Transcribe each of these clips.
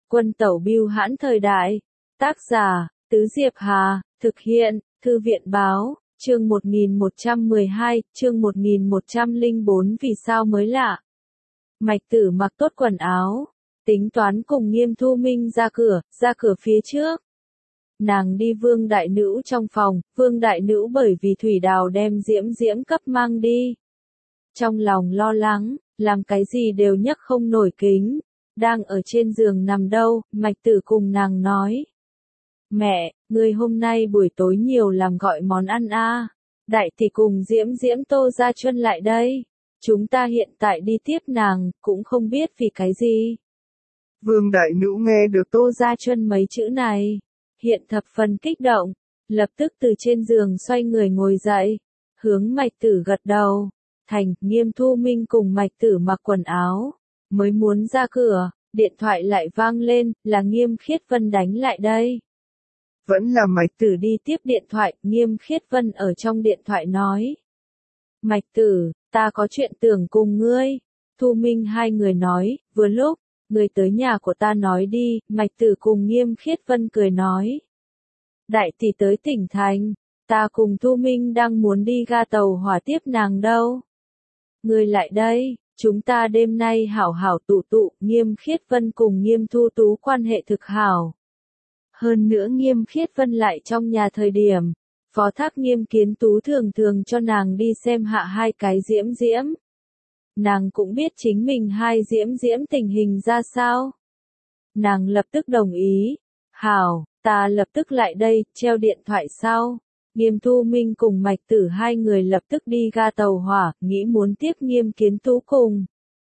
Quân tẩu bưu hãn thời đại. Tác giả, Tứ Diệp Hà, thực hiện, Thư viện báo, chương 1112, chương 1104 vì sao mới lạ. Mạch Tử mặc tốt quần áo, tính toán cùng Nghiêm Thu Minh ra cửa phía trước. Nàng đi Vương Đại Nữ trong phòng, Vương Đại Nữ bởi vì Thủy Đào đem Diễm cấp mang đi. Trong lòng lo lắng, làm cái gì đều nhấc không nổi kính, đang ở trên giường nằm đâu, Mạch Tử cùng nàng nói. Mẹ, ngươi hôm nay buổi tối nhiều làm gọi món ăn a. Đại tỷ cùng Diễm Tô Gia Chuân lại đây. Chúng ta hiện tại đi tiếp nàng, cũng không biết vì cái gì. Vương Đại Nữ nghe được Tô Gia Chuân mấy chữ này, hiện thập phần kích động, lập tức từ trên giường xoay người ngồi dậy, hướng Mạch Tử gật đầu. Thành, Nghiêm Thu Minh cùng Mạch Tử mặc quần áo, mới muốn ra cửa, điện thoại lại vang lên, là Nghiêm Khiết Vân đánh lại đây. Vẫn là Mạch Tử đi tiếp điện thoại, Nghiêm Khiết Vân ở trong điện thoại nói. Mạch Tử, ta có chuyện tưởng cùng ngươi. Thu Minh hai người nói, vừa lúc, người tới nhà của ta nói đi, Mạch Tử cùng Nghiêm Khiết Vân cười nói. Đại tỷ tới tỉnh thành, ta cùng Thu Minh đang muốn đi ga tàu hỏa tiếp nàng đâu. Ngươi lại đây, chúng ta đêm nay hảo hảo tụ, Nghiêm Khiết Vân cùng Nghiêm Thu Tú quan hệ thực hảo. Hơn nữa Nghiêm Khiết Vân lại trong nhà thời điểm, phó thác Nghiêm Kiến Tú thường cho nàng đi xem hạ hai cái Diễm. Nàng cũng biết chính mình hai Diễm tình hình ra sao. Nàng lập tức đồng ý. Hảo, ta lập tức lại đây, treo điện thoại sau. Nghiêm Thu Minh cùng Mạch Tử hai người lập tức đi ga tàu hỏa, nghĩ muốn tiếp Nghiêm Kiến Tú cùng.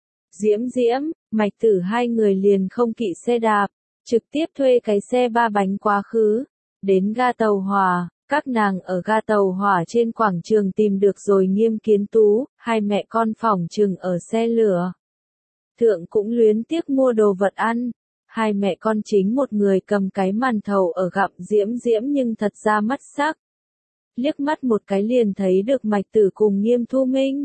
Diễm, Mạch Tử hai người liền không kỵ xe đạp, trực tiếp thuê cái xe ba bánh quá khứ, đến ga tàu hỏa. Các nàng ở ga tàu hỏa trên quảng trường tìm được rồi Nghiêm Kiến Tú, hai mẹ con phỏng chừng ở xe lửa. Thượng cũng luyến tiếc mua đồ vật ăn, hai mẹ con chính một người cầm cái màn thầu ở gặm Diễm nhưng thật ra mắt sắc. Liếc mắt một cái liền thấy được Mạch Tử cùng Nghiêm Thu Minh.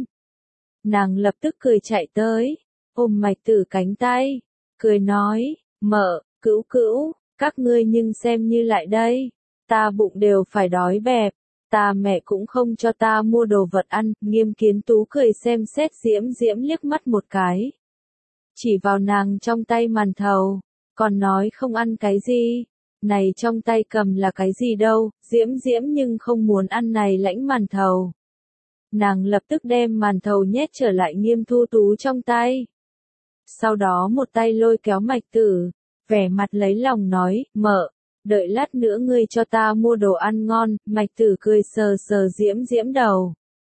Nàng lập tức cười chạy tới, ôm Mạch Tử cánh tay, cười nói, mợ, cữu, các ngươi nhưng xem như lại đây. Ta bụng đều phải đói bẹp, ta mẹ cũng không cho ta mua đồ vật ăn, Nghiêm Kiến Tú cười xem xét Diễm liếc mắt một cái. Chỉ vào nàng trong tay màn thầu, còn nói không ăn cái gì, này trong tay cầm là cái gì đâu, Diễm nhưng không muốn ăn này lãnh màn thầu. Nàng lập tức đem màn thầu nhét trở lại Nghiêm Thu Tú trong tay. Sau đó một tay lôi kéo Mạch Tử, vẻ mặt lấy lòng nói, mợ. Đợi lát nữa ngươi cho ta mua đồ ăn ngon, Mạch Tử cười sờ Diễm đầu.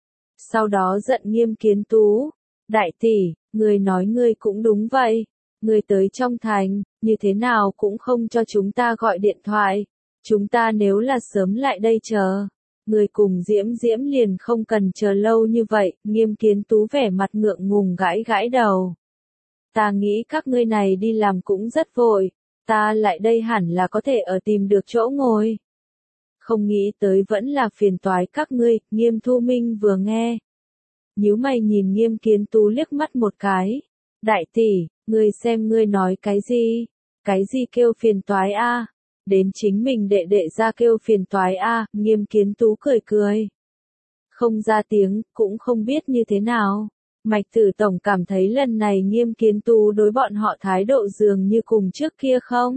Sau đó giận Nghiêm Kiến Tú. Đại tỷ, ngươi nói ngươi cũng đúng vậy. Ngươi tới trong thành, như thế nào cũng không cho chúng ta gọi điện thoại. Chúng ta nếu là sớm lại đây chờ. Ngươi cùng Diễm liền không cần chờ lâu như vậy, Nghiêm Kiến Tú vẻ mặt ngượng ngùng gãi đầu. Ta nghĩ các ngươi này đi làm cũng rất vội. Ta lại đây hẳn là có thể ở tìm được chỗ ngồi. Không nghĩ tới vẫn là phiền toái các ngươi, Nghiêm Thu Minh vừa nghe. Nhíu mày nhìn Nghiêm Kiến Tú liếc mắt một cái. Đại tỷ, ngươi xem ngươi nói cái gì? Cái gì kêu phiền toái a? Đến chính mình đệ ra kêu phiền toái a, Nghiêm Kiến Tú cười. Không ra tiếng, cũng không biết như thế nào. Mạch Tử tổng cảm thấy lần này Nghiêm Kiến Tú đối bọn họ thái độ dường như cùng trước kia không?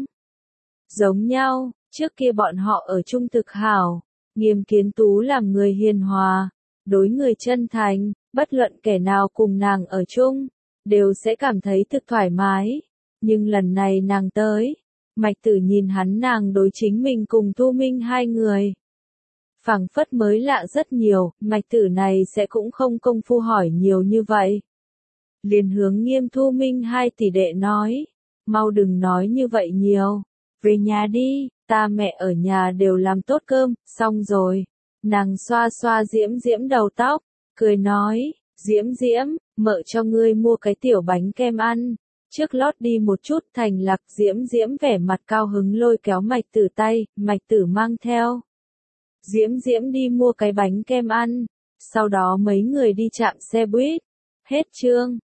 Giống nhau, trước kia bọn họ ở chung thực hảo, Nghiêm Kiến Tú làm người hiền hòa, đối người chân thành, bất luận kẻ nào cùng nàng ở chung, đều sẽ cảm thấy thực thoải mái. Nhưng lần này nàng tới, Mạch Tử nhìn hắn nàng đối chính mình cùng Thu Minh hai người. Phảng phất mới lạ rất nhiều, Mạch Tử này sẽ cũng không công phu hỏi nhiều như vậy. Liền hướng Nghiêm Thu Minh hai tỷ đệ nói, mau đừng nói như vậy nhiều, về nhà đi, ta mẹ ở nhà đều làm tốt cơm, xong rồi. Nàng xoa Diễm đầu tóc, cười nói, Diễm, mợ cho ngươi mua cái tiểu bánh kem ăn. Trước lót đi một chút thành lạc Diễm vẻ mặt cao hứng lôi kéo Mạch Tử tay, Mạch Tử mang theo. Diễm đi mua cái bánh kem ăn, sau đó mấy người đi chạm xe buýt. Hết chương.